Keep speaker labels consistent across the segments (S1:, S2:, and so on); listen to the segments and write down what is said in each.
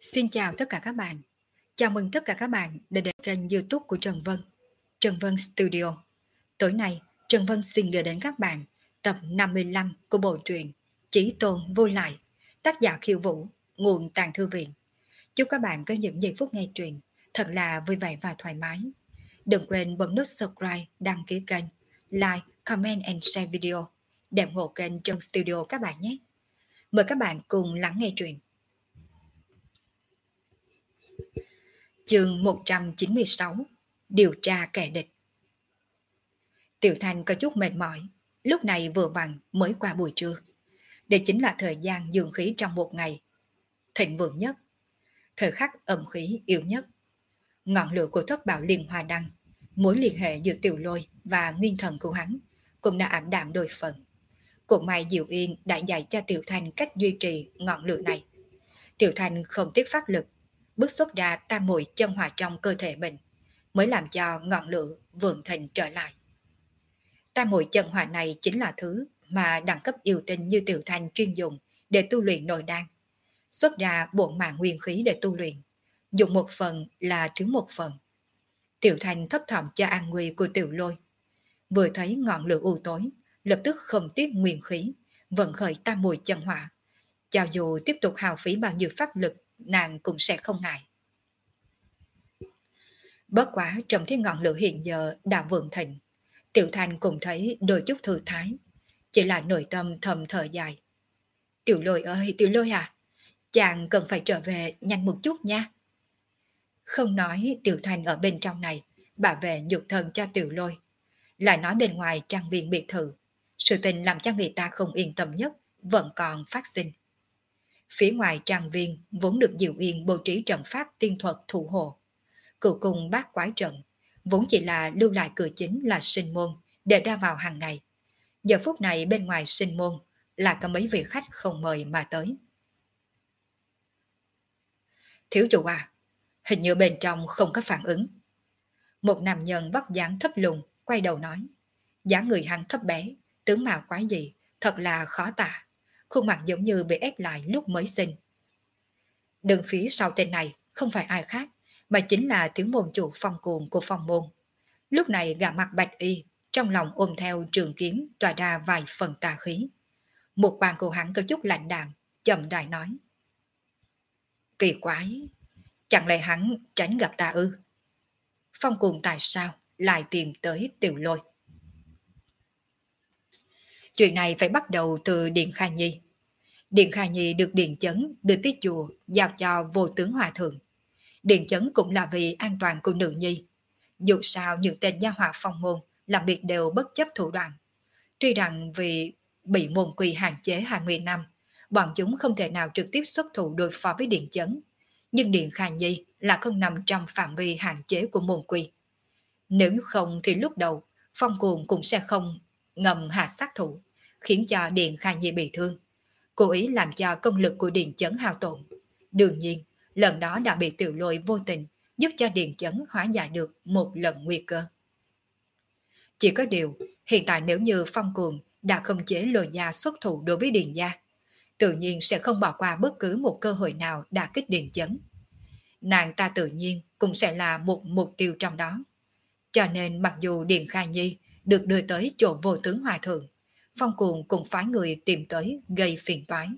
S1: Xin chào tất cả các bạn. Chào mừng tất cả các bạn đã đến kênh YouTube của Trần Vân, Trần Vân Studio. Tối nay, Trần Vân xin gửi đến các bạn tập 55 của bộ truyện Chí Tôn Vô Lại, tác giả Khiêu Vũ, nguồn Tàng Thư Viện. Chúc các bạn có những giây phút nghe truyện thật là vui vẻ và thoải mái. Đừng quên bấm nút subscribe, đăng ký kênh, like, comment and share video để ủng hộ kênh Trần Studio các bạn nhé. Mời các bạn cùng lắng nghe truyện. Chương 196: Điều tra kẻ địch. Tiểu Thanh có chút mệt mỏi, lúc này vừa vặn mới qua buổi trưa. Đây chính là thời gian dương khí trong một ngày thịnh vượng nhất, thời khắc âm khí yếu nhất. Ngọn lửa của thất bảo liên hoa đăng, mối liên hệ giữa Tiểu Lôi và nguyên thần của hắn cũng đã ảm đạm đôi phần. Cũng may Diệu Yên đã dạy cho Tiểu Thanh cách duy trì ngọn lửa này. Tiểu Thanh không tiếc pháp lực, bước xuất ra tam muội chân hỏa trong cơ thể mình, mới làm cho ngọn lửa vượng thịnh trở lại. Tam muội chân hỏa này chính là thứ mà đẳng cấp yêu tinh như Tiểu Thanh chuyên dùng để tu luyện nội đan. Xuất ra bổn mạng nguyên khí để tu luyện, dùng một phần là thứ một phần. Tiểu Thanh thấp thỏm cho an nguy của Tiểu Lôi. Vừa thấy ngọn lửa u tối, lập tức không tiếc nguyên khí, vận khởi tam muội chân hỏa. Cho dù tiếp tục hao phí bao nhiêu pháp lực, nàng cũng sẽ không ngại. Bất quá trong thế ngọn lửa hiện giờ đã vượng thịnh, Tiểu Thanh cũng thấy đôi chút thư thái, chỉ là nội tâm thầm thở dài. Tiểu Lôi ơi, Tiểu Lôi à, chàng cần phải trở về nhanh một chút nha. Không nói Tiểu Thanh ở bên trong này bảo vệ nhục thân cho Tiểu Lôi, lại nói bên ngoài trang viên biệt thự, sự tình làm cho người ta không yên tâm nhất vẫn còn phát sinh. Phía ngoài trang viên vốn được Diệu Yên bố trí trận pháp tiên thuật thủ hộ. Cựu cung bát quái trận vốn chỉ là lưu lại cửa chính là sinh môn để ra vào hàng ngày. Giờ phút này bên ngoài sinh môn là có mấy vị khách không mời mà tới. Thiếu chủ à, hình như bên trong không có phản ứng. Một nam nhân vóc dáng thấp lùn quay đầu nói. Dáng người hắn thấp bé, tướng mạo quái dị, thật là khó tả. Khuôn mặt giống như bị ép lại lúc mới sinh. Đường phía sau tên này không phải ai khác, mà chính là thiếu môn chủ Phong Cuồng của Phong môn. Lúc này gã mặt bạch y, trong lòng ôm theo trường kiếm tỏa ra vài phần tà khí. Một quan của hắn có chút lạnh đạm, chậm rãi nói. Kỳ quái, chẳng lẽ hắn tránh gặp ta ư? Phong Cuồng tại sao lại tìm tới Tiểu Lôi? Chuyện này phải bắt đầu từ Điện Kha Nhi. Điện Kha Nhi được Điện Chấn đưa tới chùa giao cho Vô Tướng Hòa Thượng. Điện Chấn cũng là vì an toàn của nữ nhi. Dù sao những tên gia hỏa Phong môn làm việc đều bất chấp thủ đoạn. Tuy rằng vì bị môn quy hạn chế 20 năm, bọn chúng không thể nào trực tiếp xuất thủ đối phó với Điện Chấn. Nhưng Điện Kha Nhi là không nằm trong phạm vi hạn chế của môn quy. Nếu không thì lúc đầu Phong Cuồng cũng sẽ không ngầm hạ sát thủ, khiến cho Điện Kha Nhi bị thương, cố ý làm cho công lực của Điện Chấn hao tổn. Đương nhiên, lần đó đã bị Tiểu Lôi vô tình giúp cho Điện Chấn hóa giải được một lần nguy cơ. Chỉ có điều, hiện tại nếu như Phong Cuồng đã khống chế Lôi gia xuất thủ đối với Điện gia, tự nhiên sẽ không bỏ qua bất cứ một cơ hội nào đả kích Điện Chấn. Nàng ta tự nhiên cũng sẽ là một mục tiêu trong đó. Cho nên mặc dù Điện Kha Nhi được đưa tới chỗ Vô Tướng Hòa Thượng, Phong Cuồng cũng phái người tìm tới gây phiền toái.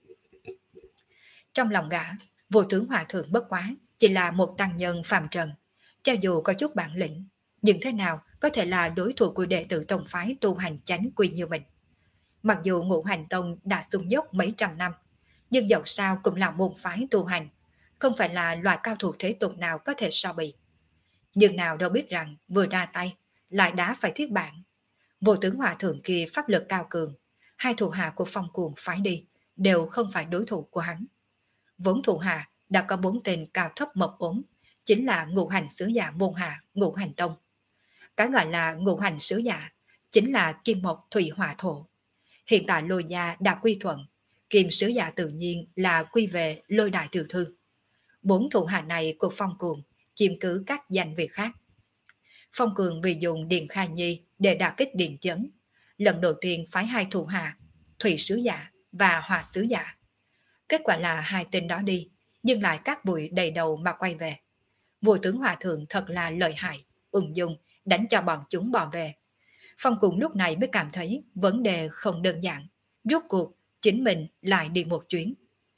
S1: Trong lòng gã, Vô Tướng Hòa Thượng bất quá chỉ là một tăng nhân phàm trần, cho dù có chút bản lĩnh, nhưng thế nào có thể là đối thủ của đệ tử tông phái tu hành chánh quy như mình. Mặc dù Ngũ Hành Tông đã sung dốc mấy trăm năm, nhưng dẫu sao cũng là môn phái tu hành, không phải là loại cao thủ thế tục nào có thể so bì. Nhưng nào đâu biết rằng vừa ra tay lại đá phải thiết bản. Vô Tướng Hòa Thượng kia pháp lực cao cường, hai thủ hạ của Phong Cuồng phái đi đều không phải đối thủ của hắn. Vốn thủ hạ đã có 4 tên cao thấp mập ốm, chính là ngũ hành sứ giả môn hạ Ngũ Hành Tông. Cái gọi là ngũ hành sứ giả chính là kim mộc thủy hỏa thổ. Hiện tại Lôi gia đã quy thuận, kim sứ giả tự nhiên là quy về Lôi đại tiểu thư. 4 thủ hạ này của Phong Cuồng chiếm cứ các danh vị khác. Phong Cuồng vì dùng Điện Kha Nhi để đả kích Điện Chấn, lần đầu tiên phái 2 thủ hạ, thủy sứ giả và hỏa sứ giả. Kết quả là 2 tên đó đi, nhưng lại cát bụi đầy đầu mà quay về. Vua tướng hòa thượng thật là lợi hại, ung dung, đánh cho bọn chúng bỏ về. Phong Cùng lúc này mới cảm thấy vấn đề không đơn giản. Rốt cuộc, chính mình lại đi một chuyến.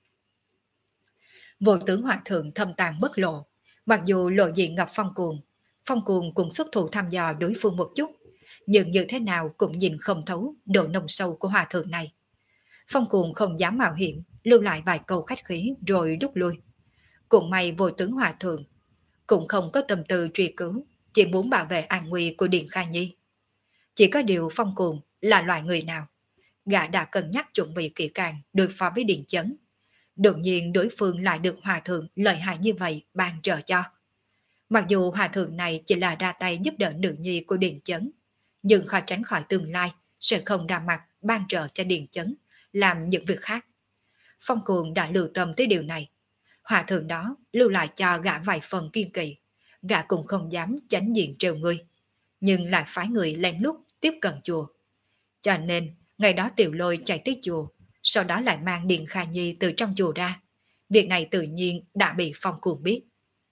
S1: Vô tướng hòa thượng thâm tàng bất lộ. Mặc dù lộ diện gặp Phong Cuồng cũng xuất thủ thăm dò đối phương một chút, nhưng như thế nào cũng nhìn không thấu độ nồng sâu của hòa thượng này. Phong Cuồng không dám mạo hiểm, lưu lại vài câu khách khí rồi rút lui. Cũng may vô tướng hòa thượng cũng không có tâm tư truy cứu, chỉ muốn bảo vệ an nguy của Điền Kha Nhi. Chỉ có điều Phong Cuồng là loại người nào? Gã đã cân nhắc chuẩn bị kỹ càng đối phó với Điền Chấn. Đột nhiên đối phương lại được hòa thượng lợi hại như vậy ban trợ cho. Mặc dù hòa thượng này chỉ là ra tay giúp đỡ nữ nhi của Điền Chấn, nhưng khó tránh khỏi tương lai sẽ không ra mặt ban trợ cho Điền Chấn làm những việc khác. Phong Cuồng đã lưu tâm tới điều này. Hòa thượng đó lưu lại cho gã vài phần kiên kỵ, gã cũng không dám chánh diện trêu ngươi, nhưng lại phái người lén lút tiếp cận chùa. Cho nên, ngày đó Tiểu Lôi chạy tới chùa, sau đó lại mang Điền Kha Nhi từ trong chùa ra. Việc này tự nhiên đã bị Phong Cuồng biết.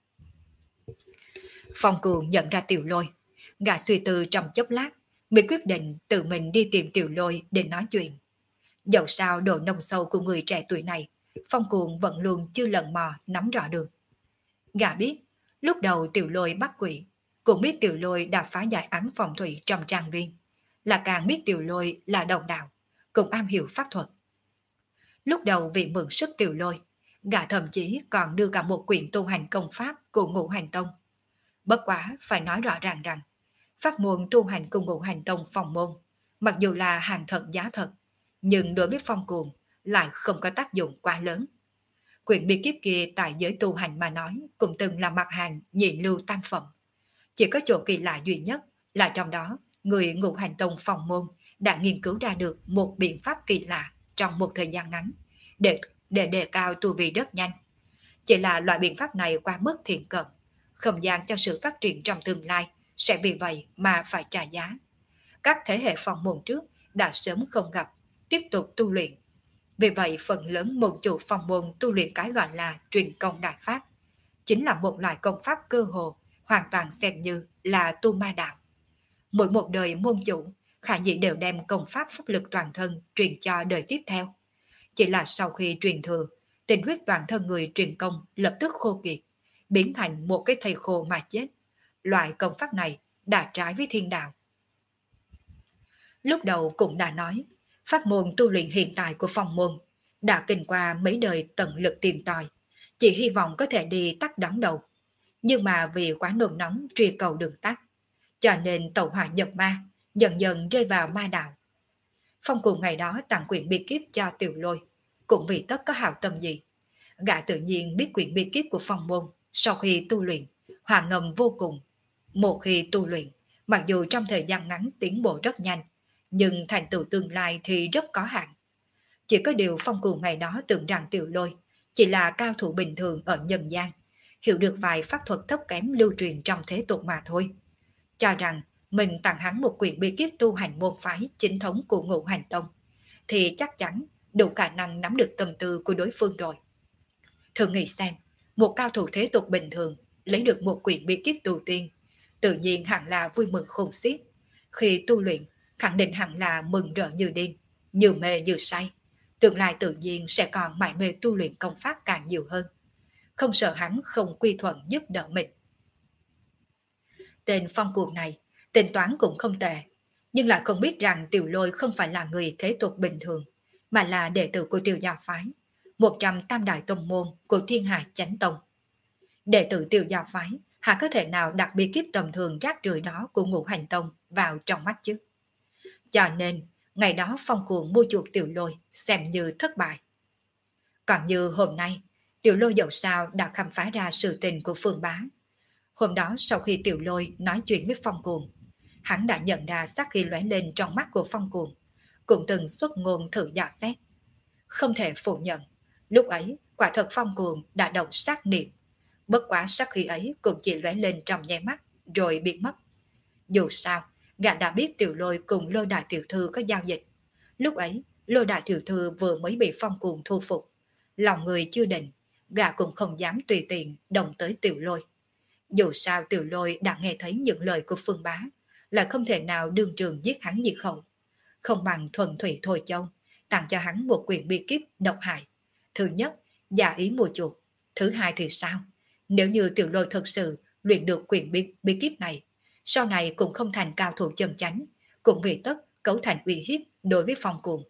S1: Phong Cuồng nhận ra Tiểu Lôi, gã suy tư trong chốc lát, mới quyết định tự mình đi tìm Tiểu Lôi để nói chuyện. Dẫu sao độ nông sâu của người trẻ tuổi này, Phong Cuồng vẫn luôn chưa lần mò nắm rõ được. Gã biết, lúc đầu Tiểu Lôi bắt quỷ, cũng biết Tiểu Lôi đã phá giải ám phòng thủy trong trang viên, là càng biết Tiểu Lôi là đồng đạo, cũng am hiểu pháp thuật. Lúc đầu vì mượn sức Tiểu Lôi, gã thậm chí còn đưa cả một quyển tu hành công pháp của Ngũ Hành Tông. Bất quá phải nói rõ ràng rằng, pháp môn tu hành của Ngũ Hành Tông phòng môn, mặc dù là hàng thật giá thật, nhưng đối với Phong Cuồng lại không có tác dụng quá lớn. Quyển bí kíp kia tại giới tu hành mà nói cũng từng là mặt hàng nhị lưu tam phẩm. Chỉ có chỗ kỳ lạ duy nhất là trong đó người Ngũ Hành Tông phòng môn đã nghiên cứu ra được một biện pháp kỳ lạ trong một thời gian ngắn để đề cao tu vi rất nhanh. Chỉ là loại biện pháp này quá mức thiện cận, không gian cho sự phát triển trong tương lai sẽ vì vậy mà phải trả giá. Các thế hệ phòng môn trước đã sớm không gặp, tiếp tục tu luyện. Vì vậy phần lớn môn chủ phòng môn tu luyện cái gọi là truyền công đại pháp, chính là một loại công pháp cơ hồ hoàn toàn xem như là tu ma đạo. Mỗi một đời môn chủ khả dĩ đều đem công pháp phúc lực toàn thân truyền cho đời tiếp theo. Chỉ là sau khi truyền thừa, tình huyết toàn thân người truyền công lập tức khô kiệt, biến thành một cái thây khô mà chết. Loại công pháp này đã trái với thiên đạo. Lúc đầu cũng đã nói, pháp môn tu luyện hiện tại của phong môn đã kinh qua mấy đời tận lực tìm tòi, chỉ hy vọng có thể đi tắt đón đầu. Nhưng mà vì quá nôn nóng truy cầu đường tắt, cho nên tẩu hỏa nhập ma, dần dần rơi vào ma đạo. Phong Cuồng ngày đó tặng quyển bí kíp cho Tiểu Lôi, cũng vì tất có hảo tâm gì. Gã tự nhiên biết quyển bí kíp của phong môn, sau khi tu luyện, hòa ngầm vô cùng. Một khi tu luyện, mặc dù trong thời gian ngắn tiến bộ rất nhanh, nhưng thành tựu tương lai thì rất có hạn. Chỉ có điều Phong Cuồng ngày đó tưởng rằng Tiểu Lôi chỉ là cao thủ bình thường ở nhân gian, hiểu được vài pháp thuật thấp kém lưu truyền trong thế tục mà thôi. Cho rằng mình tặng hắn một quyển bí kíp tu hành môn phái chính thống của Ngũ Hành Tông, thì chắc chắn đủ khả năng nắm được tâm tư của đối phương rồi. Thử nghĩ xem, một cao thủ thế tục bình thường lấy được một quyển bí kíp tu tiên, tự nhiên hẳn là vui mừng khôn xiết. Khi tu luyện, khẳng định hẳn là mừng rỡ như điên, như mê như say. Tương lai tự nhiên sẽ còn mải mê tu luyện công pháp càng nhiều hơn. Không sợ hắn không quy thuận giúp đỡ mình. Tên Phong Cuồng này, tính toán cũng không tệ, nhưng lại không biết rằng Tiểu Lôi không phải là người thế tục bình thường, mà là đệ tử của Tiểu Gia Phái, 100 tam đại tông môn của Thiên Hà Chánh Tông. Đệ tử Tiểu Gia Phái hả có thể nào đặt bí kíp tầm thường rác rưởi đó của Ngũ Hành Tông vào trong mắt chứ? Cho nên, ngày đó Phong Cuồng mua chuộc Tiểu Lôi xem như thất bại. Còn như hôm nay, Tiểu Lôi dẫu sao đã khám phá ra sự tình của Phương Bá. Hôm đó sau khi Tiểu Lôi nói chuyện với Phong Cuồng, hắn đã nhận ra sát khí lóe lên trong mắt của Phong Cuồng, cũng từng xuất ngôn thử dò xét. Không thể phủ nhận, lúc ấy quả thật Phong Cuồng đã động sát niệm, bất quá sát khí ấy cũng chỉ lóe lên trong nháy mắt rồi biến mất. Dù sao, gã đã biết Tiểu Lôi cùng Lôi Đại Tiểu Thư có giao dịch. Lúc ấy, Lôi Đại Tiểu Thư vừa mới bị Phong Cuồng thu phục, lòng người chưa định, gã cũng không dám tùy tiện động tới Tiểu Lôi. Dù sao Tiểu Lôi đã nghe thấy những lời của Phương Bá, là không thể nào đương trường giết hắn diệt khẩu. Không bằng thuần thủy thôi châu, tặng cho hắn một quyền bi kíp độc hại. Thứ nhất, giả ý mua chuộc. Thứ hai thì sao? Nếu như Tiểu Lôi thật sự luyện được quyền bí kíp này, sau này cũng không thành cao thủ chân chánh, cũng vì tất cấu thành uy hiếp đối với Phong Cuồng.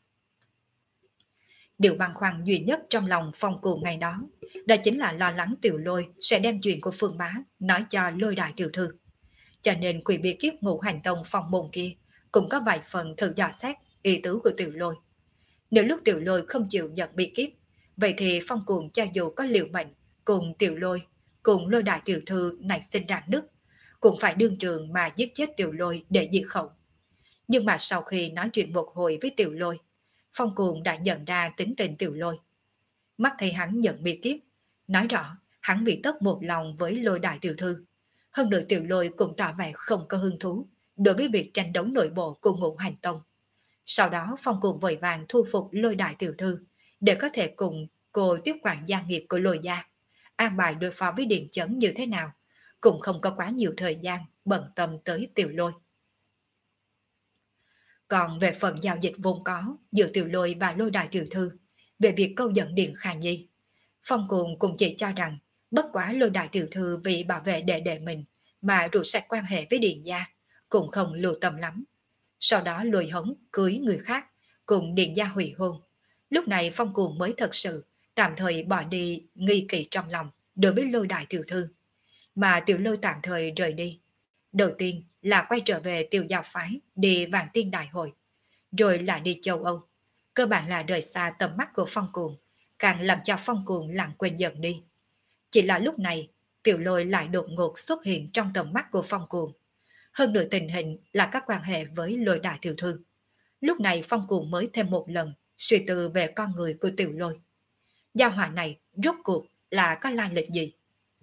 S1: Điều băn khoăn duy nhất trong lòng Phong Cuồng ngày đó, đó chính là lo lắng Tiểu Lôi sẽ đem chuyện của Phương Bá nói cho Lôi đại tiểu thư. Cho nên quyền bí kíp Ngũ Hành Tông Phong môn kia cũng có vài phần thử dò xét ý tứ của Tiểu Lôi. Nếu lúc Tiểu Lôi không chịu nhận bí kíp, vậy thì Phong Cuồng cho dù có liều mệnh cùng Tiểu Lôi, cùng Lôi đại tiểu thư nảy sinh rạn nứt, cũng phải đương trường mà giết chết Tiểu Lôi để diệt khẩu. Nhưng mà sau khi nói chuyện một hồi với Tiểu Lôi, Phong Cuồng đã nhận ra tính tình Tiểu Lôi. Mắt thấy hắn nhận bí kíp, nói rõ hắn vì tất một lòng với Lôi đại tiểu thư. Hơn nữa Tiểu Lôi cũng tỏ vẻ không có hứng thú đối với việc tranh đấu nội bộ của Ngũ Hành Tông. Sau đó Phong Cuồng vội vàng thu phục Lôi đại tiểu thư để có thể cùng cô tiếp quản gia nghiệp của Lôi gia, an bài đối phó với Điện Chấn như thế nào, cũng không có quá nhiều thời gian bận tâm tới Tiểu Lôi. Còn về phần giao dịch vốn có giữa Tiểu Lôi và Lôi đại tiểu thư, về việc câu dẫn Điện Khả Nhi, Phong Cuồng cũng chỉ cho rằng bất quá Lôi đại tiểu thư vì bảo vệ đệ đệ mình mà rụt sạch quan hệ với Điện gia, cũng không lưu tâm lắm. Sau đó lôi hống cưới người khác, cùng Điện gia hủy hôn. Lúc này Phong Cuồng mới thật sự tạm thời bỏ đi nghi kỵ trong lòng đối với Lôi đại tiểu thư. Mà Tiểu Lôi tạm thời rời đi. Đầu tiên là quay trở về Tiểu Giao phái đi Vạn Tiên Đại hội, rồi lại đi châu Âu. Cơ bản là rời xa tầm mắt của Phong Cuồng, càng làm cho Phong Cuồng lãng quên dần đi. Chỉ là lúc này, Tiểu Lôi lại đột ngột xuất hiện trong tầm mắt của Phong Cuồng. Hơn nữa tình hình là các quan hệ với Lôi đại tiểu thư. Lúc này Phong Cuồng mới thêm một lần suy tư về con người của Tiểu Lôi. Giao họa này rốt cuộc là có lai lịch gì?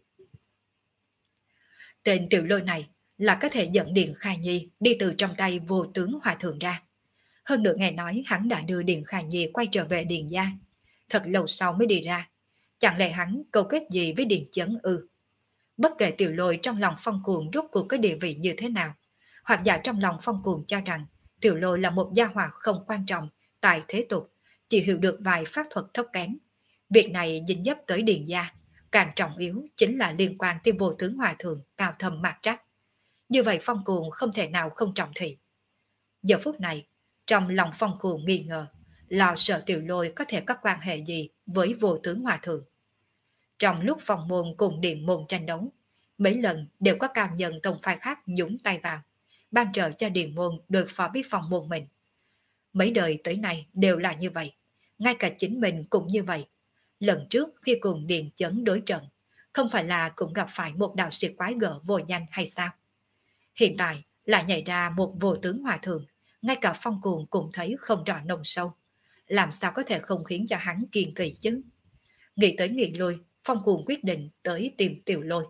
S1: Tên Tiểu Lôi này là có thể dẫn Điện Khả Nhi đi từ trong tay vô tướng hòa thượng ra. Hơn nữa nghe nói hắn đã đưa Điện Khả Nhi quay trở về Điện gia. Thật lâu sau mới đi ra. Chẳng lẽ hắn câu kết gì với Điện Chấn ư? Bất kể Tiểu Lôi trong lòng Phong Cuồng rốt cuộc có địa vị như thế nào, hoặc giả trong lòng Phong Cuồng cho rằng Tiểu Lôi là một gia hỏa không quan trọng tại thế tục, chỉ hiểu được vài pháp thuật thấp kém. Việc này dính dấp tới Điện gia, càng trọng yếu chính là liên quan tới vô tướng hòa thượng cao thâm mạc trách. Như vậy Phong Cuồng không thể nào không trọng thị. Giờ phút này, trong lòng Phong Cuồng nghi ngờ, lo sợ Tiểu Lôi có thể có quan hệ gì với vô tướng hòa thượng. Trong lúc Phong môn cùng Điện môn tranh đấu, mấy lần đều có cao nhân tông phái khác nhúng tay vào, ban trợ cho Điện môn đối phó với Phong môn mình. Mấy đời tới nay đều là như vậy, ngay cả chính mình cũng như vậy. Lần trước khi cùng Điện Chấn đối trận, không phải là cũng gặp phải một đạo sĩ quái gở vô danh hay sao? Hiện tại lại nhảy ra một vô tướng hòa thượng, ngay cả Phong Cuồng cũng thấy không rõ nồng sâu. Làm sao có thể không khiến cho hắn kiên kỳ chứ? Nghĩ tới nghĩ lui, Phong Cuồng quyết định tới tìm Tiểu Lôi.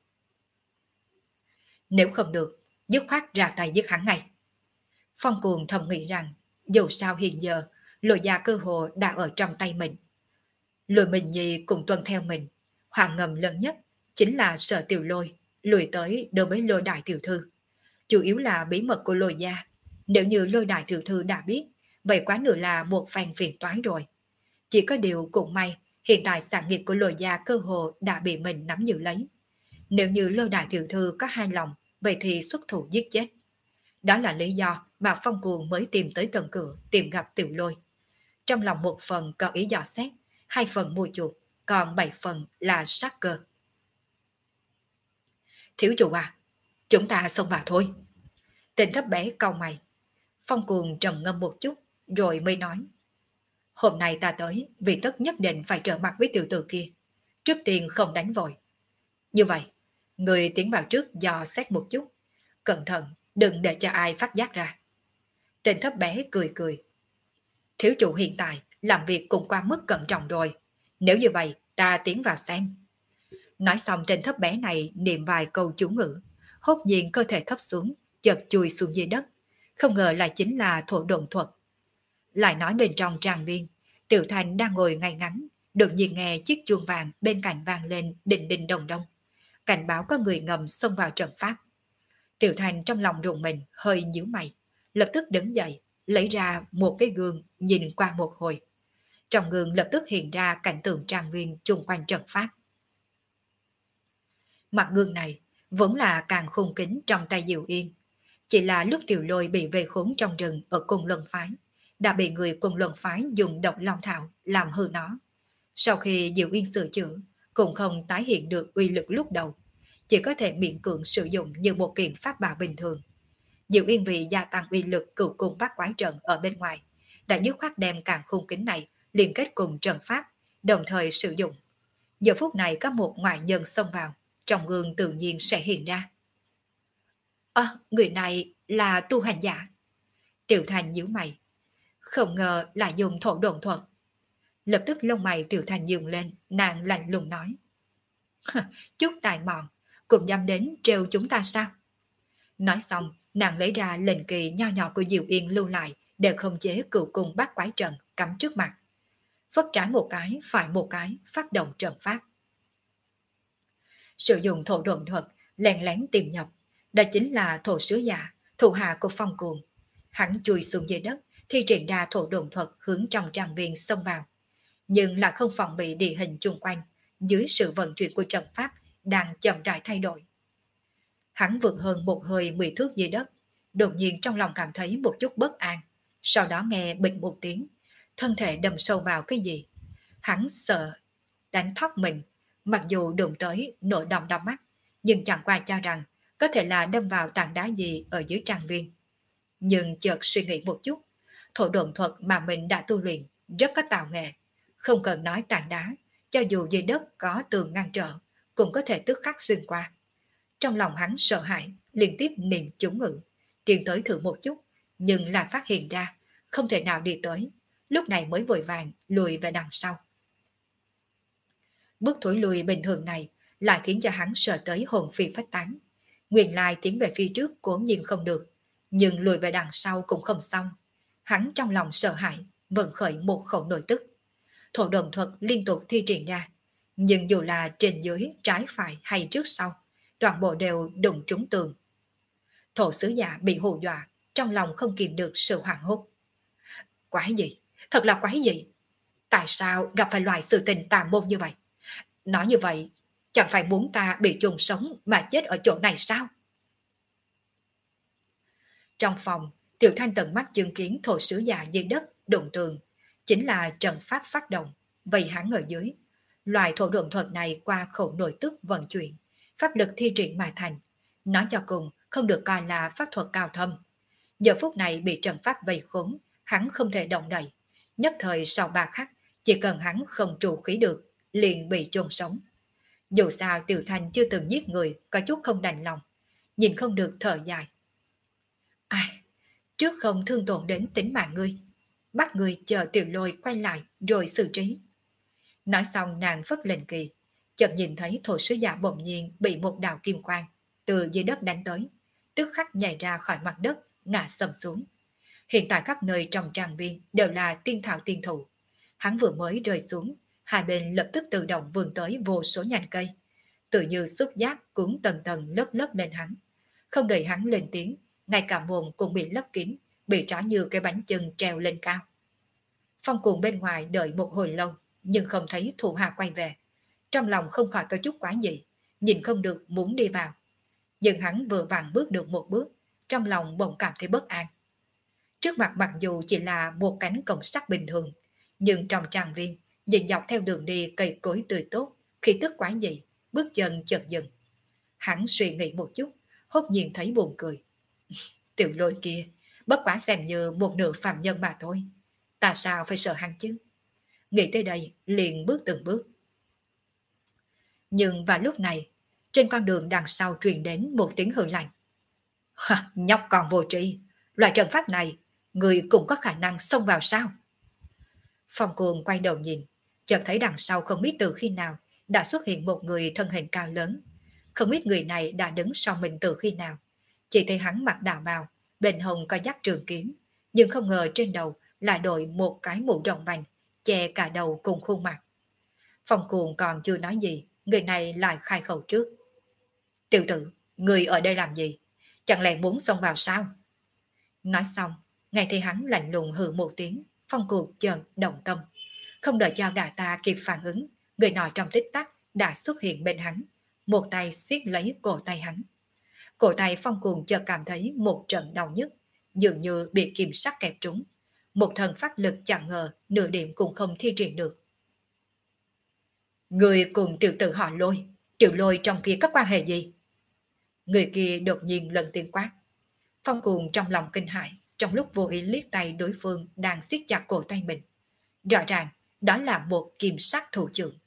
S1: Nếu không được, dứt khoát ra tay giết hắn ngay. Phong Cuồng thầm nghĩ rằng, dù sao hiện giờ, Lôi gia cơ hồ đã ở trong tay mình. Lôi Minh Nhi cũng tuân theo mình. Hoàng ngầm lớn nhất chính là sợ Tiểu Lôi lùi tới đối với Lôi đại tiểu thư. Chủ yếu là bí mật của Lôi gia. Nếu như Lôi đại tiểu thư đã biết, vậy quá nữa là một phen phiền toái rồi. Chỉ có điều cũng may, hiện tại sản nghiệp của Lôi gia cơ hồ đã bị mình nắm giữ lấy. Nếu như Lôi đại tiểu thư có hai lòng, vậy thì xuất thủ giết chết. Đó là lý do mà Phong Cuồng mới tìm tới tận cửa tìm gặp Tiểu Lôi. Trong lòng một phần có ý dò xét, hai phần mua chuộc, còn 7 phần là sát cơ. Thiếu chủ à, chúng ta xông vào thôi. Tên thấp bé cau mày. Phong Cuồng trầm ngâm một chút, rồi mới nói. Hôm nay ta tới, vì tất nhất định phải trở mặt với tiểu tử kia. Trước tiên không đánh vội. Như vậy, người tiến vào trước dò xét một chút. Cẩn thận, đừng để cho ai phát giác ra. Tên thấp bé cười cười. Thiếu chủ hiện tại làm việc cũng qua mức cẩn trọng rồi. Nếu như vậy, ta tiến vào xem. Nói xong tên thấp bé này niệm vài câu chú ngữ. Hốt nhiên cơ thể thấp xuống, chợt chui xuống dưới đất. Không ngờ lại chính là thổ độn thuật. Lại nói bên trong tràng viên, Tiểu Thành đang ngồi ngay ngắn, đột nhiên nghe chiếc chuông vàng bên cạnh vang lên đình đình đồng đông, cảnh báo có người ngầm xông vào trận pháp. Tiểu Thành trong lòng rùng mình, hơi nhíu mày, lập tức đứng dậy, lấy ra một cái gương nhìn qua một hồi. Trong gương lập tức hiện ra cảnh tượng trang viên chung quanh trận pháp. Mặt gương này vốn là càng khung kính trong tay Diệu Yên, chỉ là lúc Tiểu Lôi bị vây khốn trong rừng ở Côn Luân Phái, đã bị người Côn Luân Phái dùng độc long thảo làm hư nó. Sau khi Diệu Yên sửa chữa, cũng không tái hiện được uy lực lúc đầu, chỉ có thể miễn cưỡng sử dụng như một kiện pháp bảo bình thường. Diệu Yên vì gia tăng uy lực cửu cung bắt quái trận ở bên ngoài, đã dứt khoát đem càng khung kính này liên kết cùng trận pháp, đồng thời sử dụng. Giờ phút này có một ngoại nhân xông vào, trong gương tự nhiên sẽ hiện ra. Người này là tu hành giả. Tiểu Thành nhíu mày, không ngờ là dùng thổ độn thuật. Lập tức lông mày Tiểu Thành nhướng lên, nàng lạnh lùng nói. Chút tài mọn, cũng dám đến trêu chúng ta sao? Nói xong, nàng lấy ra lệnh kỳ nho nhỏ của Diệu Yên lưu lại để khống chế cửu cung bắt quái trận cắm trước mặt. Phất trái một cái, phải một cái, phát động trận pháp. Sử dụng thổ độn thuật, lén lén tìm nhập, đó chính là thổ sứ giả, thủ hạ của Phong Cuồng. Hắn chui xuống dưới đất, thi triển ra thổ độn thuật hướng trong trang viên xông vào, nhưng là không phòng bị địa hình chung quanh, dưới sự vận chuyển của trận pháp đang chậm rãi thay đổi. Hắn vượt hơn một hơi 10 thước dưới đất, đột nhiên trong lòng cảm thấy một chút bất an, sau đó nghe bịch một tiếng, thân thể đâm sâu vào cái gì. Hắn sợ đánh thóc mình, mặc dù đụng tới nổi đom đóm mắt, nhưng chẳng qua cho rằng có thể là đâm vào tảng đá gì ở dưới trang viên. Nhưng chợt suy nghĩ một chút, thổ độn thuật mà mình đã tu luyện rất có tạo nghệ, không cần nói tảng đá, cho dù dưới đất có tường ngăn trở, cũng có thể tức khắc xuyên qua. Trong lòng hắn sợ hãi, liên tiếp niệm chú ngữ, tiến tới thử một chút, nhưng lại phát hiện ra, không thể nào đi tới, lúc này mới vội vàng lùi về đằng sau. Bước thối lùi bình thường này lại khiến cho hắn sợ tới hồn phi phách tán. Nguyên lai tiến về phía trước cố nhiên không được, nhưng lùi về đằng sau cũng không xong. Hắn trong lòng sợ hãi, vận khởi một khẩu nội tức. Thổ độn thuật liên tục thi triển ra, nhưng dù là trên dưới, trái phải hay trước sau, toàn bộ đều đụng trúng tường. Thổ sứ giả bị hù dọa, trong lòng không kìm được sự hoảng hốt. Quái gì? Thật là quái gì? Tại sao gặp phải loại sự tình tà môn như vậy? Nói như vậy, chẳng phải muốn ta bị chôn sống mà chết ở chỗ này sao? Trong phòng, Tiểu Thanh tận mắt chứng kiến thổ sứ giả dưới đất đụng tường, chính là trận pháp phát động, vây hắn ở dưới. Loại thổ độn thuật này qua khẩu nội tức vận chuyển, pháp lực thi triển mà thành, nói cho cùng không được coi là pháp thuật cao thâm. Giờ phút này bị trận pháp vây khốn, hắn không thể động đậy. Nhất thời sau 3 khắc, chỉ cần hắn không trụ khí được, liền bị chôn sống. Dù sao Tiểu Thanh chưa từng giết người, có chút không đành lòng, nhìn không được thở dài. Ai, trước không thương tổn đến tính mạng ngươi, bắt người chờ Tiểu Lôi quay lại rồi xử trí. Nói xong nàng phất lên kỳ, chợt nhìn thấy thổ sứ giả bỗng nhiên bị một đạo kim quang từ dưới đất đánh tới, tức khắc nhảy ra khỏi mặt đất, ngã sầm xuống. Hiện tại khắp nơi trong trang viên đều là tiên thảo tiên thụ. Hắn vừa mới rơi xuống, hai bên lập tức tự động vươn tới vô số nhành cây, tự như xúc giác cuốn tầng tầng lớp lớp lên hắn. Không đợi hắn lên tiếng, ngay cả mồm cũng bị lấp kín, bị trói như cái bánh chưng treo lên cao. Phong Cuồng bên ngoài đợi một hồi lâu, nhưng không thấy thủ hạ quay về. Trong lòng không khỏi có chút quá dị, nhìn không được muốn đi vào. Nhưng hắn vừa vàng bước được một bước, trong lòng bỗng cảm thấy bất an. Trước mặt mặc dù chỉ là một cánh cổng sắt bình thường, nhưng trong trang viên, nhìn dọc theo đường đi cây cối tươi tốt, khí tức quá dị, bước chân chợt dừng. Hắn suy nghĩ một chút, hốt nhiên thấy buồn cười. Tiểu Lôi kia, bất quá xem như một nửa phàm nhân mà thôi. Ta sao phải sợ hắn chứ? Nghĩ tới đây, liền bước từng bước. Nhưng vào lúc này, trên con đường đằng sau truyền đến một tiếng hừ lạnh. Nhóc còn vô tri, loại trận pháp này, người cũng có khả năng xông vào sao? Phong Cuồng quay đầu nhìn, chợt thấy đằng sau không biết từ khi nào đã xuất hiện một người thân hình cao lớn. Không biết người này đã đứng sau mình từ khi nào. Chỉ thấy hắn mặc đạo bào, bên hông có dắt trường kiếm, nhưng không ngờ trên đầu lại đội một cái mũ rộng vành, che cả đầu cùng khuôn mặt. Phong Cuồng còn chưa nói gì, người này lại khai khẩu trước. Tiểu tử, người ở đây làm gì? Chẳng lẽ muốn xông vào sao? Nói xong, ngay thì hắn lạnh lùng hừ một tiếng, Phong Cuồng chợt động tâm. Không đợi cho gã ta kịp phản ứng, người nọ trong tích tắc đã xuất hiện bên hắn, một tay siết lấy cổ tay hắn. Cổ tay Phong Cuồng chợt cảm thấy một trận đau nhức, dường như bị kim sắc kẹp trúng. Một thần phát lực chẳng ngờ nửa điểm cũng không thi triển được. Người cùng tiểu tử họ Lôi, tiểu Lôi trong kia có quan hệ gì? Người kia đột nhiên lần tiếng quát. Phong Cuồng trong lòng kinh hãi, trong lúc vô ý liếc tay đối phương đang siết chặt cổ tay mình. Rõ ràng, đó là một kim sắc thủ trưởng.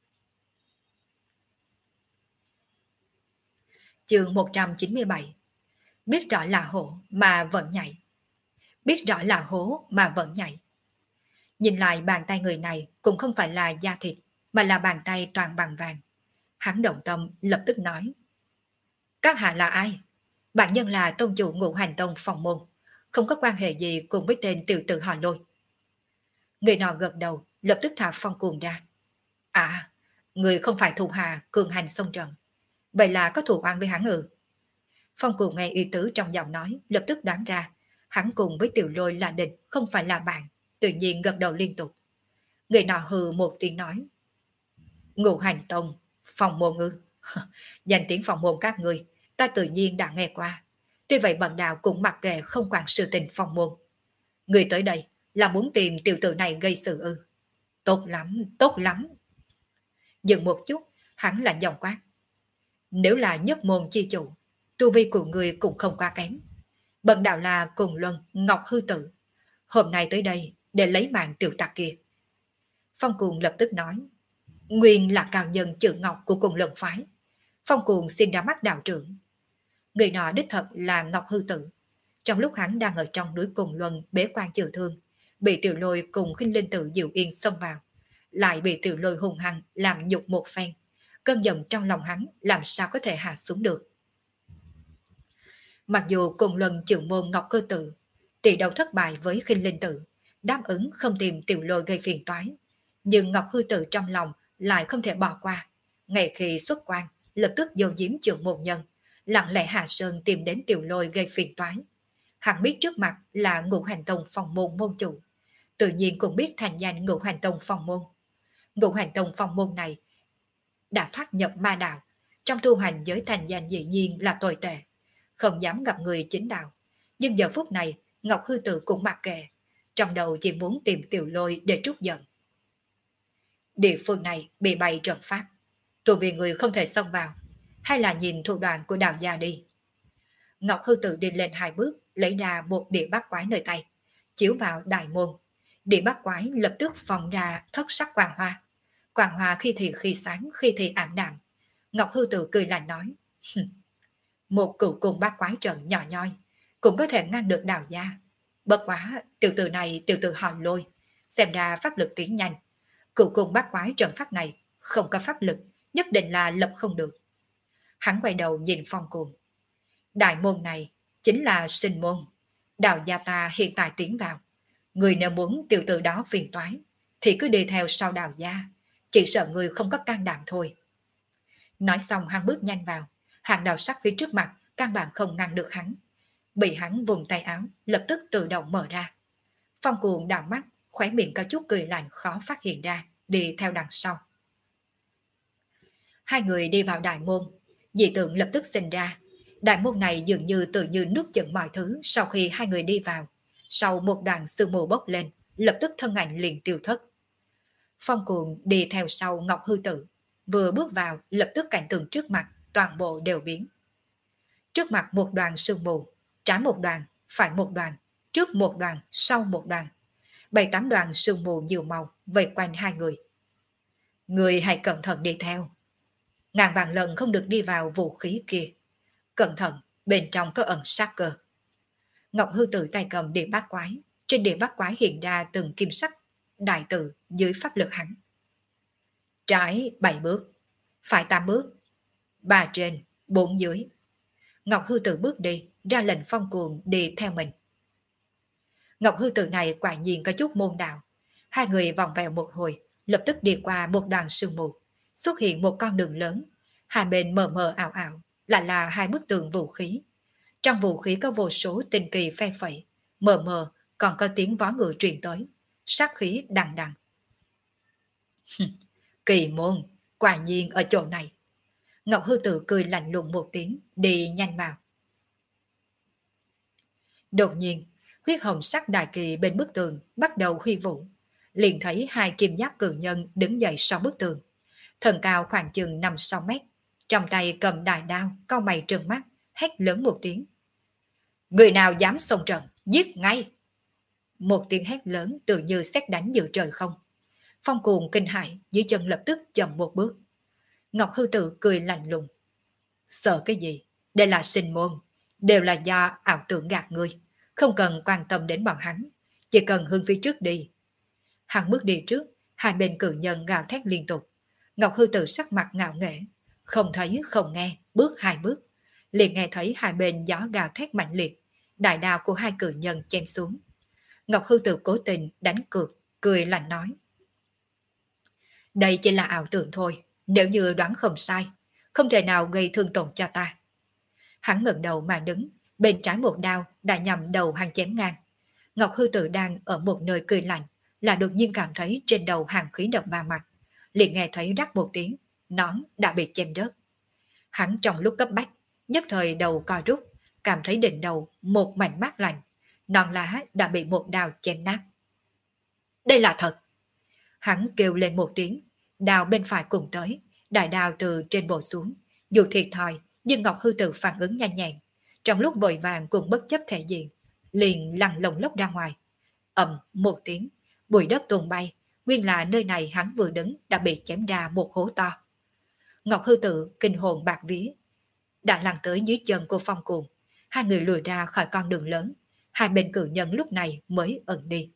S1: Chương 197. Biết rõ là hổ mà vẫn nhảy. Biết rõ là hổ mà vẫn nhảy. Nhìn lại bàn tay người này cũng không phải là da thịt, mà là bàn tay toàn bằng vàng. Hắn động tâm lập tức nói. Các hạ là ai? Bản nhân là tôn chủ Ngũ Hành Tông Phong Môn, không có quan hệ gì cùng với tên tiểu tử họ Lôi. Người nọ gật đầu, lập tức thả Phong Cuồng ra. À, người không phải thuộc hạ cường hành sông trận. Vậy là có thù oán với hắn ư? Phong Cuồng nghe ý tứ trong giọng nói, lập tức đoán ra. Hắn cùng với tiểu Lôi là địch, không phải là bạn, tự nhiên gật đầu liên tục. Người nọ hừ một tiếng nói. Ngũ Hành Tông, Phong Môn ư? Danh tiếng Phong Môn các người, ta tự nhiên đã nghe qua. Tuy vậy bần đạo cũng mặc kệ không quản sự tình Phong Môn. Người tới đây là muốn tìm tiểu tử này gây sự ư? Tốt lắm, tốt lắm. Dừng một chút, hắn lạnh giọng quát. Nếu là nhất môn chi chủ, tu vi của người cũng không quá kém. Bần đạo là Cùng Luân, Ngọc Hư Tử. Hôm nay tới đây để lấy mạng tiểu tặc kia. Phong Cuồng lập tức nói. Nguyên là cao nhân chữ Ngọc của Cùng Luân phái. Phong Cuồng xin ra mắt đạo trưởng. Người nọ đích thật là Ngọc Hư Tử. Trong lúc hắn đang ở trong núi Cùng Luân bế quan chữa thương, bị Tiểu Lôi cùng Khinh Linh Tử dịu yên xông vào, lại bị Tiểu Lôi hung hăng làm nhục một phen. Cơn giận trong lòng hắn làm sao có thể hạ xuống được. Mặc dù Cùng Luân trưởng môn Ngọc Cơ Tử tỷ đấu thất bại với Khinh Linh Tử, đáp ứng không tìm Tiểu Lôi gây phiền toái, nhưng Ngọc Hư Tử trong lòng lại không thể bỏ qua. Ngay khi xuất quan, lập tức giấu giếm trưởng môn nhân, lặng lẽ hạ sơn tìm đến Tiểu Lôi gây phiền toái. Hắn biết trước mặt là Ngũ Hành Tông Phong Môn môn chủ, tự nhiên cũng biết thành danh Ngũ Hành Tông Phong Môn. Ngũ Hành Tông Phong Môn này đã thoát nhập ma đạo, trong tu hành giới thành danh dĩ nhiên là tồi tệ, không dám gặp người chính đạo. Nhưng giờ phút này Ngọc Hư Tử cũng mặc kệ, trong đầu chỉ muốn tìm Tiểu Lôi để trút giận. Địa phương này bị bày trận pháp, tụi vì người không thể xông vào, hay là nhìn thủ đoạn của đạo gia đi. Ngọc Hư Tử đi lên 2 bước, lấy ra một đĩa bát quái nơi tay, chiếu vào đại môn. Đĩa bát quái lập tức phóng ra thất sắc quang hoa. Quang hoa khi thì khi sáng, khi thì ảm đạm. Ngọc Hư Tử cười lạnh nói. Một cửu cùng bát quái trận nhỏ nhoi, cũng có thể ngăn được đạo gia. Bất quá, tiểu tử này tiểu tử họ Lôi, xem ra pháp lực tiến nhanh. Cửu cùng bát quái trận pháp này không có pháp lực, nhất định là lập không được. Hắn quay đầu nhìn Phong Cuồng. Đại môn này chính là sinh môn. Đạo gia ta hiện tại tiến vào. Người nếu muốn tiểu tử đó phiền toái, thì cứ đi theo sau đạo gia. Chỉ sợ người không có can đảm thôi. Nói xong hắn bước nhanh vào. Hàng đạo sắc phía trước mặt căn bản không ngăn được hắn. Bị hắn vùng tay áo, lập tức tự động mở ra. Phong Cuồng đảo mắt, khóe miệng có chút cười lạnh khó phát hiện ra, đi theo đằng sau. Hai người đi vào đại môn, dị tượng lập tức sinh ra. Đại môn này dường như tự như nuốt chửng mọi thứ sau khi hai người đi vào. Sau một đoạn sương mù bốc lên, lập tức thân ảnh liền tiêu thất. Phong Cuồng đi theo sau Ngọc Hư Tử. Vừa bước vào, lập tức cảnh tượng trước mặt, toàn bộ đều biến. Trước mặt một đoàn sương mù, trái một đoàn, phải một đoàn, trước một đoàn, sau một đoàn. 7-8 đoàn sương mù nhiều màu vây quanh hai người. Người hãy cẩn thận đi theo. Ngàn vạn lần không được đi vào vũ khí kia. Cẩn thận, bên trong có ẩn sát cơ. Ngọc Hư Tử tay cầm đĩa bát quái. Trên đĩa bát quái hiện ra từng kim sắc đại tự dưới pháp lực hắn. Trái 7 bước, phải 8 bước, 3 trên, 4 dưới. Ngọc Hư Tử bước đi, ra lệnh Phong Cuồng đi theo mình. Ngọc Hư Tử này quả nhiên có chút môn đạo. Hai người vòng vèo một hồi, lập tức đi qua một đoàn sương mù, xuất hiện một con đường lớn, hai bên mờ mờ ảo ảo, lại là hai bức tường vũ khí. Trong vũ khí có vô số tinh kỳ phe phẩy, mờ mờ còn có tiếng vó ngựa truyền tới, sát khí đằng đằng. Kỳ môn, quả nhiên ở chỗ này. Ngọc Hư Tử cười lạnh lùng một tiếng, đi nhanh vào. Đột nhiên, huyết hồng sắc đại kỳ bên bức tường bắt đầu huy vũ. Liền thấy hai kim giáp cự nhân đứng dậy sau bức tường. Thần cao khoảng chừng 5-6 mét, trong tay cầm đại đao, cau mày trừng mắt, hét lớn một tiếng. Người nào dám xông trận, giết ngay! Một tiếng hét lớn tự như sét đánh giữa trời không. Phong Cuồng kinh hãi, dưới chân lập tức chậm một bước. Ngọc Hư Tử cười lạnh lùng. Sợ cái gì? Đây là sinh môn, đều là do ảo tưởng gạt ngươi, không cần quan tâm đến bọn hắn, chỉ cần hướng phía trước đi. Hắn bước đi trước, hai bên cự nhân gào thét liên tục. Ngọc Hư Tử sắc mặt ngạo nghễ, không thấy không nghe, bước hai bước, liền nghe thấy hai bên gió gào thét mạnh liệt, đại đao của hai cự nhân chém xuống. Ngọc Hư Tử cố tình đánh cược, cười lạnh nói. Đây chỉ là ảo tưởng thôi, nếu như đoán không sai, không thể nào gây thương tổn cho ta. Hắn ngẩng đầu mà đứng, bên trái một đao đã nhằm đầu hắn chém ngang. Ngọc Hư Tử đang ở một nơi cười lạnh, là đột nhiên cảm thấy trên đầu hàng khí đập vào mặt, liền nghe thấy rắc một tiếng, nón đã bị chém rớt. Hắn trong lúc cấp bách, nhất thời đầu co rút, cảm thấy đỉnh đầu một mảnh mát lạnh, nón lá đã bị một đao chém nát. Đây là thật! Hắn kêu lên một tiếng, đao bên phải cùng tới, đại đao từ trên bộ xuống, dù thiệt thòi nhưng Ngọc Hư Tử phản ứng nhanh nhẹn, trong lúc vội vàng cùng bất chấp thể diện, liền lăn lồng lốc ra ngoài. Ầm một tiếng, bụi đất tung bay, nguyên là nơi này hắn vừa đứng đã bị chém ra một hố to. Ngọc Hư Tử kinh hồn bạc vía, đã lăn tới dưới chân của Phong Cuồng, hai người lùi ra khỏi con đường lớn, hai bên cự nhân lúc này mới ẩn đi.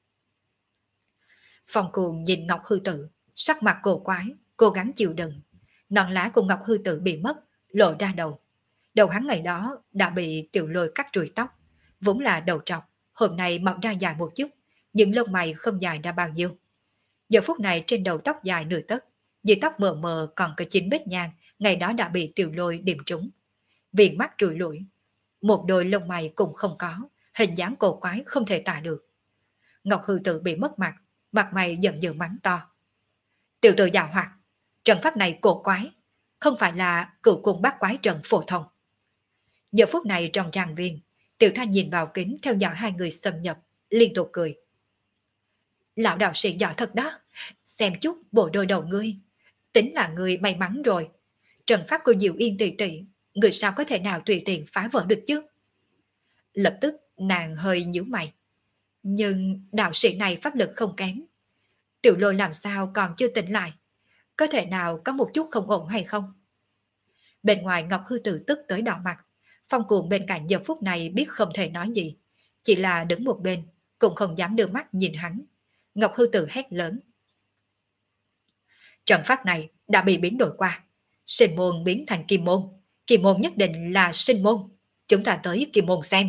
S1: Phong Cuồng nhìn Ngọc Hư Tử, sắc mặt cổ quái, cố gắng chịu đựng. Nón lá của Ngọc Hư Tử bị mất, lộ ra đầu. Đầu hắn ngày đó đã bị Tiểu Lôi cắt trụi tóc, vốn là đầu trọc, hôm nay mọc ra dài một chút, nhưng lông mày không dài ra bao nhiêu. Giờ phút này trên đầu tóc dài nửa tấc, dưới tóc mờ mờ còn có 9 vết nhang, ngày đó đã bị Tiểu Lôi điểm trúng. Viền mắt trụi lủi, một đôi lông mày cũng không có, hình dáng cổ quái không thể tả được. Ngọc Hư Tử bị mất mặt, mặt mày giận dữ mắng to. Tiểu tử giàu hoạt, trận pháp này cổ quái, không phải là cựu cung bát quái trận phổ thông. Giờ phút này trong tràng viên, Tiểu Thanh nhìn vào kính theo dõi hai người xâm nhập, liên tục cười. Lão đạo sĩ giỏi thật đó, xem chút bộ đôi đầu ngươi, tính là ngươi may mắn rồi. Trận pháp của Diệu Yên tỷ tỷ, người sao có thể nào tùy tiện phá vỡ được chứ? Lập tức nàng hơi nhíu mày. Nhưng đạo sĩ này pháp lực không kém. Tiểu Lôi làm sao còn chưa tỉnh lại? Có thể nào có một chút không ổn hay không? Bên ngoài Ngọc Hư Tử tức tới đỏ mặt. Phong Cuồng bên cạnh giờ phút này biết không thể nói gì, chỉ là đứng một bên, cũng không dám đưa mắt nhìn hắn. Ngọc Hư Tử hét lớn. Trận pháp này đã bị biến đổi qua. Sinh môn biến thành kim môn. Kim môn nhất định là sinh môn. Chúng ta tới kim môn xem.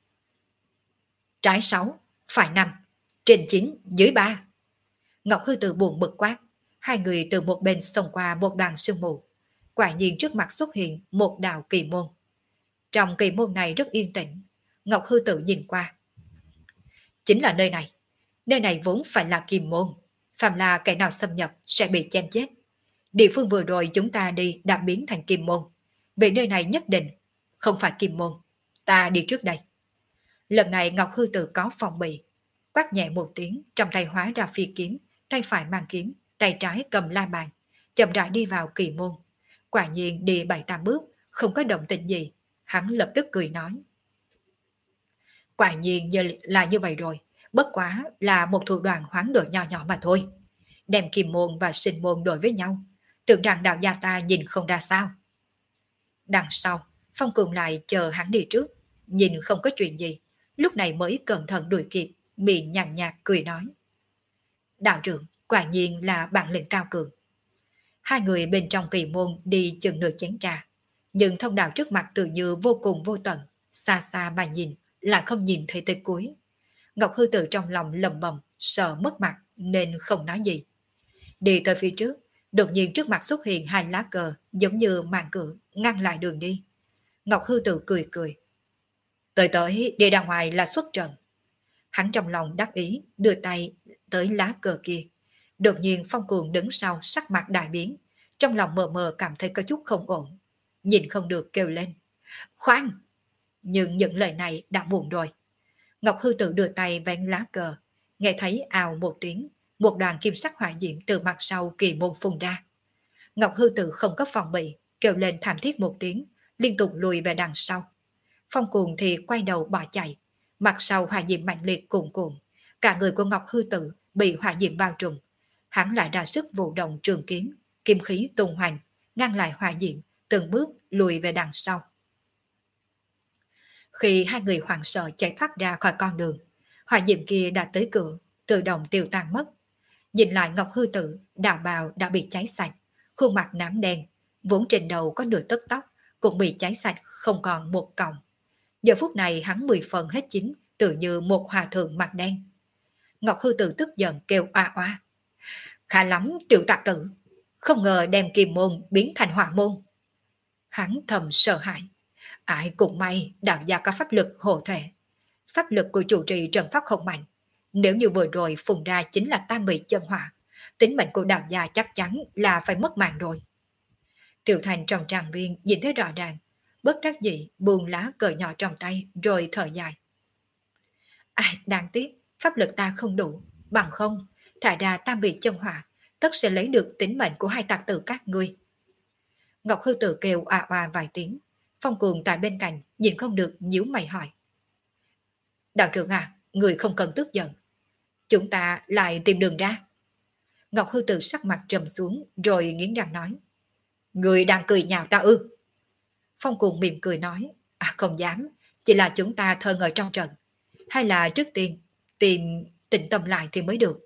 S1: Trái 6, phải 5, trên 9, dưới 3. Ngọc Hư Tử buồn bực quát. Hai người từ một bên xông qua một đoàn sương mù. Quả nhiên trước mặt xuất hiện một đạo kỳ môn. Trong kỳ môn này rất yên tĩnh. Ngọc Hư Tử nhìn qua. Chính là nơi này. Nơi này vốn phải là kim môn. Phạm là kẻ nào xâm nhập sẽ bị chém chết. Địa phương vừa rồi chúng ta đi đã biến thành kim môn. Vì nơi này nhất định không phải kim môn. Ta đi trước đây. Lần này Ngọc Hư Tử có phòng bị. Quát nhẹ một tiếng, trong tay hóa ra phi kiếm, tay phải mang kiếm, tay trái cầm la bàn, chậm rãi đi vào kỳ môn. Quả nhiên đi 7-8 bước, không có động tĩnh gì. Hắn lập tức cười nói. Quả nhiên là như vậy rồi, bất quá là một thủ đoạn hoán đổi nhỏ nhỏ mà thôi. Đem kim môn và sinh môn đổi với nhau, tưởng rằng đạo gia ta nhìn không ra sao. Đằng sau, Phong Cuồng lại chờ hắn đi trước, nhìn không có chuyện gì, lúc này mới cẩn thận đuổi kịp, miệng nhàn nhạt cười nói. Đạo trưởng, quả nhiên là bản lĩnh cao cường. Hai người bên trong kỳ môn đi chừng nửa chén trà, nhưng thông đạo trước mặt tự như vô cùng vô tận, xa xa mà nhìn, lại không nhìn thấy tới cuối. Ngọc Hư Tử trong lòng lầm bầm, sợ mất mặt nên không nói gì. Đi tới phía trước, đột nhiên trước mặt xuất hiện hai lá cờ giống như màn cửa ngăn lại đường đi. Ngọc Hư Tự cười cười. Tới đi ra ngoài là xuất trận. Hắn trong lòng đắc ý đưa tay tới lá cờ kia. Đột nhiên Phong Cuồng đứng sau sắc mặt đại biến. Trong lòng mờ mờ cảm thấy có chút không ổn. Nhìn không được kêu lên. Khoan! Nhưng những lời này đã muộn rồi. Ngọc Hư Tự đưa tay vén lá cờ. Nghe thấy ào một tiếng. Một đoàn kim sắc hỏa diệm từ mặt sau kỳ môn phun ra. Ngọc Hư Tự không có phòng bị. Kêu lên thảm thiết một tiếng. Liên tục lùi về đằng sau. Phong Cuồng thì quay đầu bỏ chạy. Mặt sau hỏa diệm mạnh liệt cuồn cuộn. Cả người của Ngọc Hư Tự bị hỏa diệm bao trùm. Hắn lại ra sức vụ động trường kiếm, kim khí tung hoành, ngăn lại hỏa diệm, từng bước lùi về đằng sau. Khi hai người hoảng sợ chạy thoát ra khỏi con đường, hỏa diệm kia đã tới cửa, tự động tiêu tan mất. Nhìn lại Ngọc Hư Tự, đạo bào đã bị cháy sạch, khuôn mặt nám đen, vốn trên đầu có nửa tấc tóc, cũng bị cháy sạch không còn một cọng. Giờ phút này hắn 10 phần hết chín, tự như một hòa thượng mặt đen. Ngọc Hư Tự tức giận kêu oa oa. Khá lắm tiểu tạc tử, không ngờ đem kim môn biến thành hỏa môn. Hắn thầm sợ hãi. Ai cũng may đạo gia có pháp lực hộ thể. Pháp lực của chủ trì trận pháp không mạnh. Nếu như vừa rồi phùng ra chính là tam bị chân hỏa, tính mệnh của đạo gia chắc chắn là phải mất mạng rồi. Tiểu Thành trong tràng viên nhìn thấy rõ ràng, bất đắc dĩ buông lá cờ nhỏ trong tay rồi thở dài. Ai đáng tiếc, pháp lực ta không đủ, bằng không, thả ra tam bị chân hỏa, tất sẽ lấy được tính mệnh của hai tặc tử các ngươi. Ngọc Hư Tự kêu oa oa vài tiếng, Phong Cuồng tại bên cạnh nhìn không được nhíu mày hỏi. Đạo trưởng à, người không cần tức giận. Chúng ta lại tìm đường ra. Ngọc Hư Tự sắc mặt trầm xuống rồi nghiến răng nói. Người đang cười nhạo ta ư? Phong Cuồng mỉm cười nói. À không dám, chỉ là chúng ta thơ ngợi trong trận. Hay là trước tiên tìm tĩnh tâm lại thì mới được.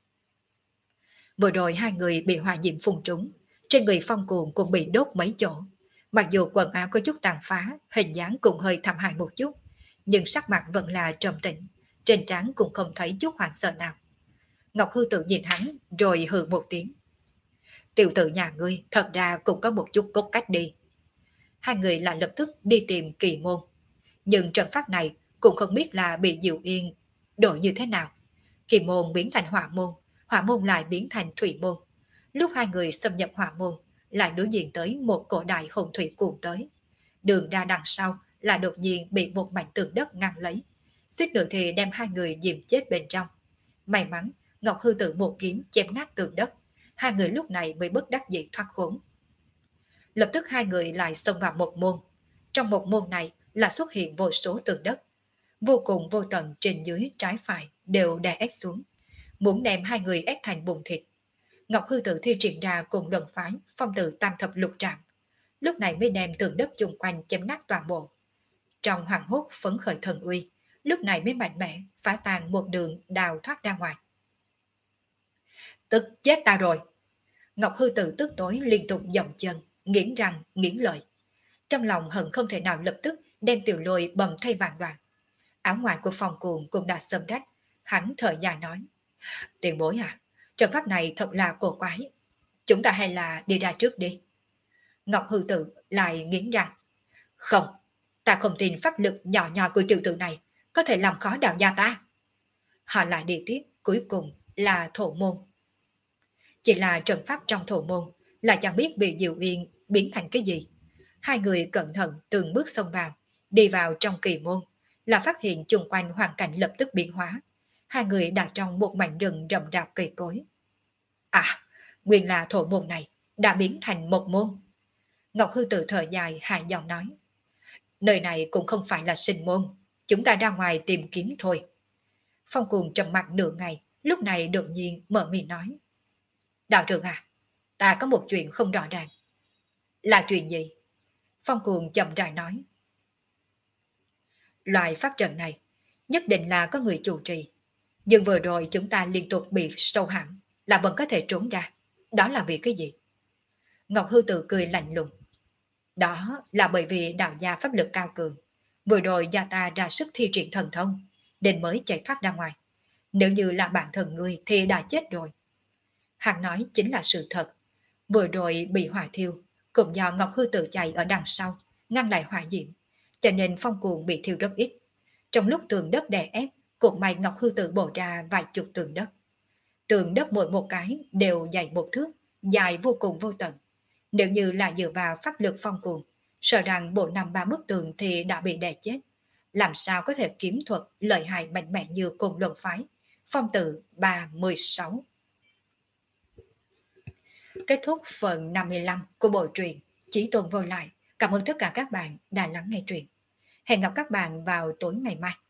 S1: Vừa rồi hai người bị hỏa diệm phun trúng, trên người Phong Cuồng cũng bị đốt mấy chỗ. Mặc dù quần áo có chút tàn phá, hình dáng cũng hơi thảm hại một chút, nhưng sắc mặt vẫn là trầm tĩnh, trên trán cũng không thấy chút hoảng sợ nào. Ngọc Hư Tự nhìn hắn rồi hừ một tiếng. Tiểu tử nhà ngươi thật ra cũng có một chút cốt cách đi. Hai người lại lập tức đi tìm kỳ môn. Nhưng trận pháp này cũng không biết là bị Diệu Yên đổi như thế nào. Kỳ môn biến thành hỏa môn lại biến thành thủy môn. Lúc hai người xâm nhập hỏa môn, lại đối diện tới một cổ đại hồn thủy cuồng tới. Đường ra đằng sau là đột nhiên bị một mảnh tường đất ngăn lấy. Suýt nữa thì đem hai người dìm chết bên trong. May mắn, Ngọc Hư Tự một kiếm chém nát tường đất. Hai người lúc này mới bất đắc dĩ thoát khốn. Lập tức hai người lại xông vào một môn. Trong một môn này là xuất hiện vô số tường đất. Vô cùng vô tận trên dưới trái phải đều đè ép xuống. Muốn đem hai người ép thành bùn thịt. Ngọc Hư Tự thi triển ra cùng đồng phái phong tử tam thập lục trạm. Lúc này mới đem tường đất chung quanh chém nát toàn bộ. Trong hoàng hốt phấn khởi thần uy, lúc này mới mạnh mẽ phá tan một đường đào thoát ra ngoài. Tức chết ta rồi! Ngọc Hư Tự tức tối liên tục dậm chân, nghiến răng, nghiến lợi. Trong lòng hận không thể nào lập tức đem Tiểu Lôi bầm thay vàng đoạn. Áo ngoài của Phong Cuồng cũng đã sầm rách, hắn thở dài nói. Tiền bối à, trận pháp này thật là cổ quái. Chúng ta hay là đi ra trước đi. Ngọc Hư Tự lại nghiến răng. Không, ta không tin pháp lực nhỏ nhỏ của tiểu tử này có thể làm khó đạo gia ta. Họ lại đi tiếp, cuối cùng là thổ môn. Chỉ là trận pháp trong thổ môn, lại chẳng biết bị Diệu Yên biến thành cái gì. Hai người cẩn thận từng bước xông vào, đi vào trong kỳ môn, là phát hiện chung quanh hoàn cảnh lập tức biến hóa. Hai người đã trong một mảnh rừng rậm rạp cây cối. À, nguyên là thổ môn này đã biến thành một môn. Ngọc Hư Tự thở dài hạ giọng nói. Nơi này cũng không phải là sinh môn, chúng ta ra ngoài tìm kiếm thôi. Phong Cuồng trầm mặc nửa ngày, lúc này đột nhiên mở miệng nói. Đạo trưởng à, ta có một chuyện không rõ ràng. Là chuyện gì? Phong Cuồng chậm rãi nói. Loại pháp trận này nhất định là có người chủ trì. Nhưng vừa rồi chúng ta liên tục bị sâu hãm, là vẫn có thể trốn ra. Đó là vì cái gì? Ngọc Hư Tự cười lạnh lùng. Đó là bởi vì đạo gia pháp lực cao cường. Vừa rồi gia ta ra sức thi triển thần thông, nên mới chạy thoát ra ngoài. Nếu như là bản thân ngươi thì đã chết rồi. Hắn nói chính là sự thật. Vừa rồi bị hỏa thiêu, cũng do Ngọc Hư Tử chạy ở đằng sau, ngăn lại hỏa diễm, cho nên Phong Cuồng bị thiêu rất ít. Trong lúc tường đất đè ép, cũng may Ngọc Hư Tử bổ ra vài chục tường đất. Tường đất mỗi một cái đều dày một thước, dài vô cùng vô tận. Nếu như là dựa vào pháp lực Phong Cuồng, sợ rằng bộ năm ba bức tường thì đã bị đè chết. Làm sao có thể kiếm thuật lợi hại mạnh mẽ như Côn Luân Phái. Phong Tử 316. Kết thúc phần 55 của bộ truyện Chí Tôn Vô Lại. Cảm ơn tất cả các bạn đã lắng nghe truyện. Hẹn gặp các bạn vào tối ngày mai.